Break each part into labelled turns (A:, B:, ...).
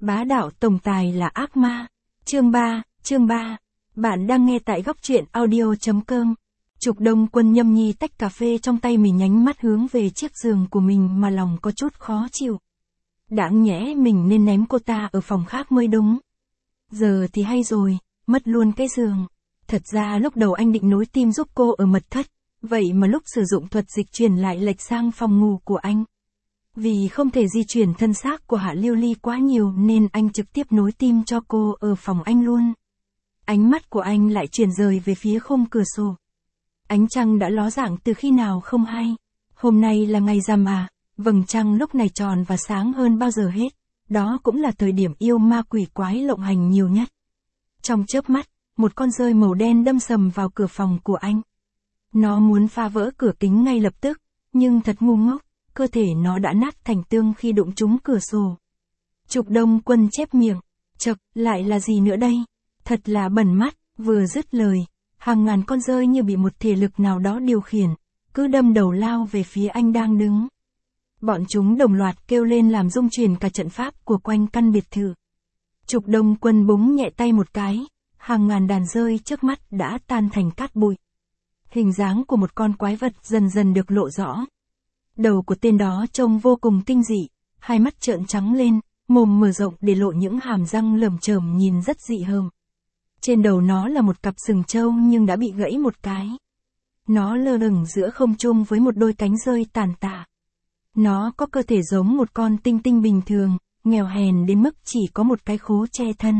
A: Bá đạo tổng tài là ác ma. Chương 3. Bạn đang nghe tại góc truyện audio.com. Trục Đông Quân nhâm nhi tách cà phê trong tay mình, nhánh mắt hướng về chiếc giường của mình mà lòng có chút khó chịu. Đáng nhẽ mình nên ném cô ta ở phòng khác mới đúng. Giờ thì hay rồi, mất luôn cái giường. Thật ra lúc đầu anh định nối tim giúp cô ở mật thất, vậy mà lúc sử dụng thuật dịch chuyển lại lệch sang phòng ngủ của anh. Vì không thể di chuyển thân xác của Hạ Lưu Ly quá nhiều nên anh trực tiếp nối tim cho cô ở phòng anh luôn. Ánh mắt của anh lại chuyển rời về phía khung cửa sổ. Ánh trăng đã ló dạng từ khi nào không hay. Hôm nay là ngày rằm à, vầng trăng lúc này tròn và sáng hơn bao giờ hết. Đó cũng là thời điểm yêu ma quỷ quái lộng hành nhiều nhất. Trong chớp mắt, một con dơi màu đen đâm sầm vào cửa phòng của anh. Nó muốn phá vỡ cửa kính ngay lập tức, nhưng thật ngu ngốc, cơ thể nó đã nát thành tương khi đụng trúng cửa sổ. Trục Đông Quân chép miệng, chậc, lại là gì nữa đây? Thật là bẩn mắt. Vừa dứt lời, hàng ngàn con dơi như bị một thể lực nào đó điều khiển, cứ đâm đầu lao về phía anh đang đứng. Bọn chúng đồng loạt kêu lên làm rung chuyển cả trận pháp của quanh căn biệt thự. Trục Đông Quân búng nhẹ tay một cái, hàng ngàn đàn dơi trước mắt đã tan thành cát bụi. Hình dáng của một con quái vật dần dần được lộ rõ. Đầu của tên đó trông vô cùng kinh dị, hai mắt trợn trắng lên, mồm mở rộng để lộ những hàm răng lởm chởm nhìn rất dị hợm. Trên đầu nó là một cặp sừng trâu nhưng đã bị gãy một cái. Nó lơ lửng giữa không trung với một đôi cánh rơi tàn tạ. Nó có cơ thể giống một con tinh tinh bình thường, nghèo hèn đến mức chỉ có một cái khố che thân.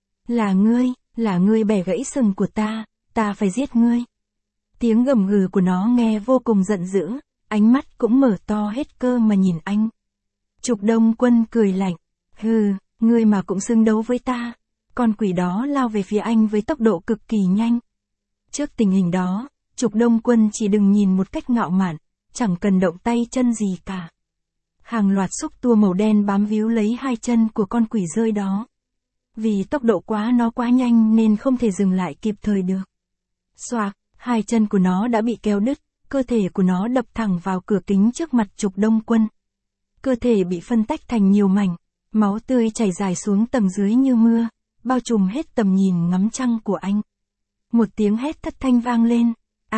A: Là ngươi bẻ gãy sừng của ta phải giết ngươi. Tiếng gầm gừ của nó nghe vô cùng giận dữ, ánh mắt cũng mở to hết cơ mà nhìn anh. Trục Đông Quân cười lạnh, hừ, ngươi mà cũng xứng đấu với ta. Con quỷ đó lao về phía anh với tốc độ cực kỳ nhanh. Trước tình hình đó, Trục Đông Quân chỉ đừng nhìn một cách ngạo mạn, chẳng cần động tay chân gì cả. Hàng loạt xúc tua màu đen bám víu lấy hai chân của con quỷ rơi đó. Vì tốc độ nó quá nhanh nên không thể dừng lại kịp thời được. Xoạc, hai chân của nó đã bị kéo đứt, cơ thể của nó đập thẳng vào cửa kính trước mặt Trục Đông Quân. Cơ thể bị phân tách thành nhiều mảnh, máu tươi chảy dài xuống tầng dưới như mưa, bao trùm hết tầm nhìn ngắm trăng của anh. Một tiếng hét thất thanh vang lên,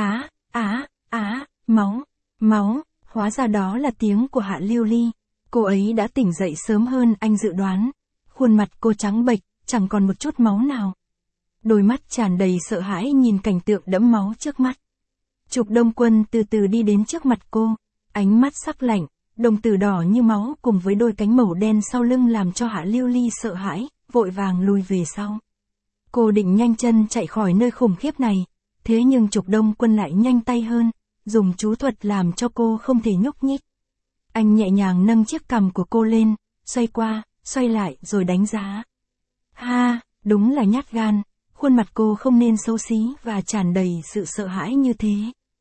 A: máu, hóa ra đó là tiếng của Hạ Lưu Ly. Cô ấy đã tỉnh dậy sớm hơn anh dự đoán. Khuôn mặt cô trắng bệch, chẳng còn một chút máu nào. Đôi mắt tràn đầy sợ hãi nhìn cảnh tượng đẫm máu trước mắt. Trục Đông Quân từ từ đi đến trước mặt cô, ánh mắt sắc lạnh, đồng tử đỏ như máu cùng với đôi cánh màu đen sau lưng làm cho Hạ Lưu Ly sợ hãi, vội vàng lùi về sau. Cô định nhanh chân chạy khỏi nơi khủng khiếp này, thế nhưng Trục Đông Quân lại nhanh tay hơn, dùng chú thuật làm cho cô không thể nhúc nhích. Anh nhẹ nhàng nâng chiếc cằm của cô lên, xoay qua, xoay lại rồi đánh giá. Ha, đúng là nhát gan, khuôn mặt cô không nên xấu xí và tràn đầy sự sợ hãi như thế.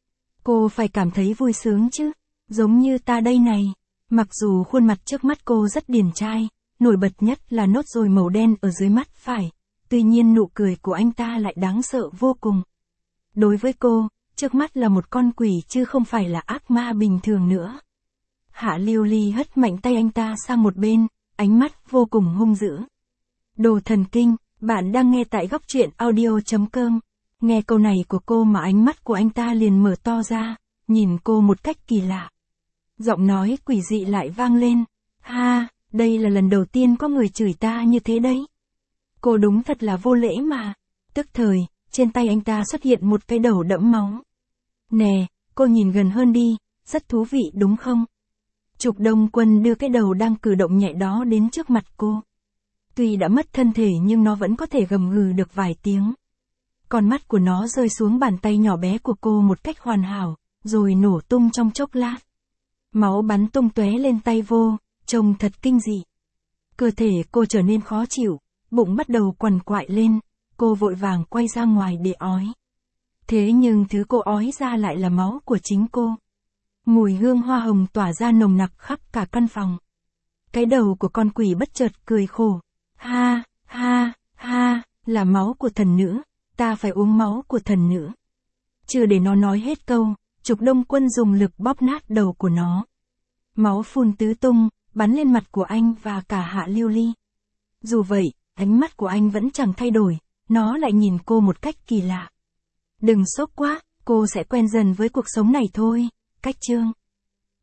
A: Cô phải cảm thấy vui sướng chứ, giống như ta đây này. Mặc dù khuôn mặt trước mắt cô rất điển trai, nổi bật nhất là nốt ruồi màu đen ở dưới mắt phải, tuy nhiên nụ cười của anh ta lại đáng sợ vô cùng. Đối với cô, trước mắt là một con quỷ chứ không phải là ác ma bình thường nữa. Hạ Lưu Ly hất mạnh tay anh ta sang một bên, ánh mắt vô cùng hung dữ. Đồ thần kinh, bạn đang nghe tại góc truyện audio.com. Nghe câu này của cô mà ánh mắt của anh ta liền mở to ra, nhìn cô một cách kỳ lạ. Giọng nói quỷ dị lại vang lên, ha, đây là lần đầu tiên có người chửi ta như thế đấy. Cô đúng thật là vô lễ mà. Tức thời, trên tay anh ta xuất hiện một cái đầu đẫm máu. Nè, cô nhìn gần hơn đi, rất thú vị đúng không? Trục Đông Quân đưa cái đầu đang cử động nhẹ đó đến trước mặt cô. Tuy đã mất thân thể nhưng nó vẫn có thể gầm gừ được vài tiếng. Con mắt của nó rơi xuống bàn tay nhỏ bé của cô một cách hoàn hảo, rồi nổ tung trong chốc lát. Máu bắn tung tóe lên tay vô, trông thật kinh dị. Cơ thể cô trở nên khó chịu, bụng bắt đầu quằn quại lên, cô vội vàng quay ra ngoài để ói. Thế nhưng thứ cô ói ra lại là máu của chính cô. Mùi hương hoa hồng tỏa ra nồng nặc khắp cả căn phòng. Cái đầu của con quỷ bất chợt cười khổ. Ha, là máu của thần nữ, ta phải uống máu của thần nữ. Chưa để nó nói hết câu, Trục Đông Quân dùng lực bóp nát đầu của nó. Máu phun tứ tung, bắn lên mặt của anh và cả Hạ Lưu Ly. Dù vậy, ánh mắt của anh vẫn chẳng thay đổi, nó lại nhìn cô một cách kỳ lạ. Đừng sốc quá, cô sẽ quen dần với cuộc sống này thôi. Cách chương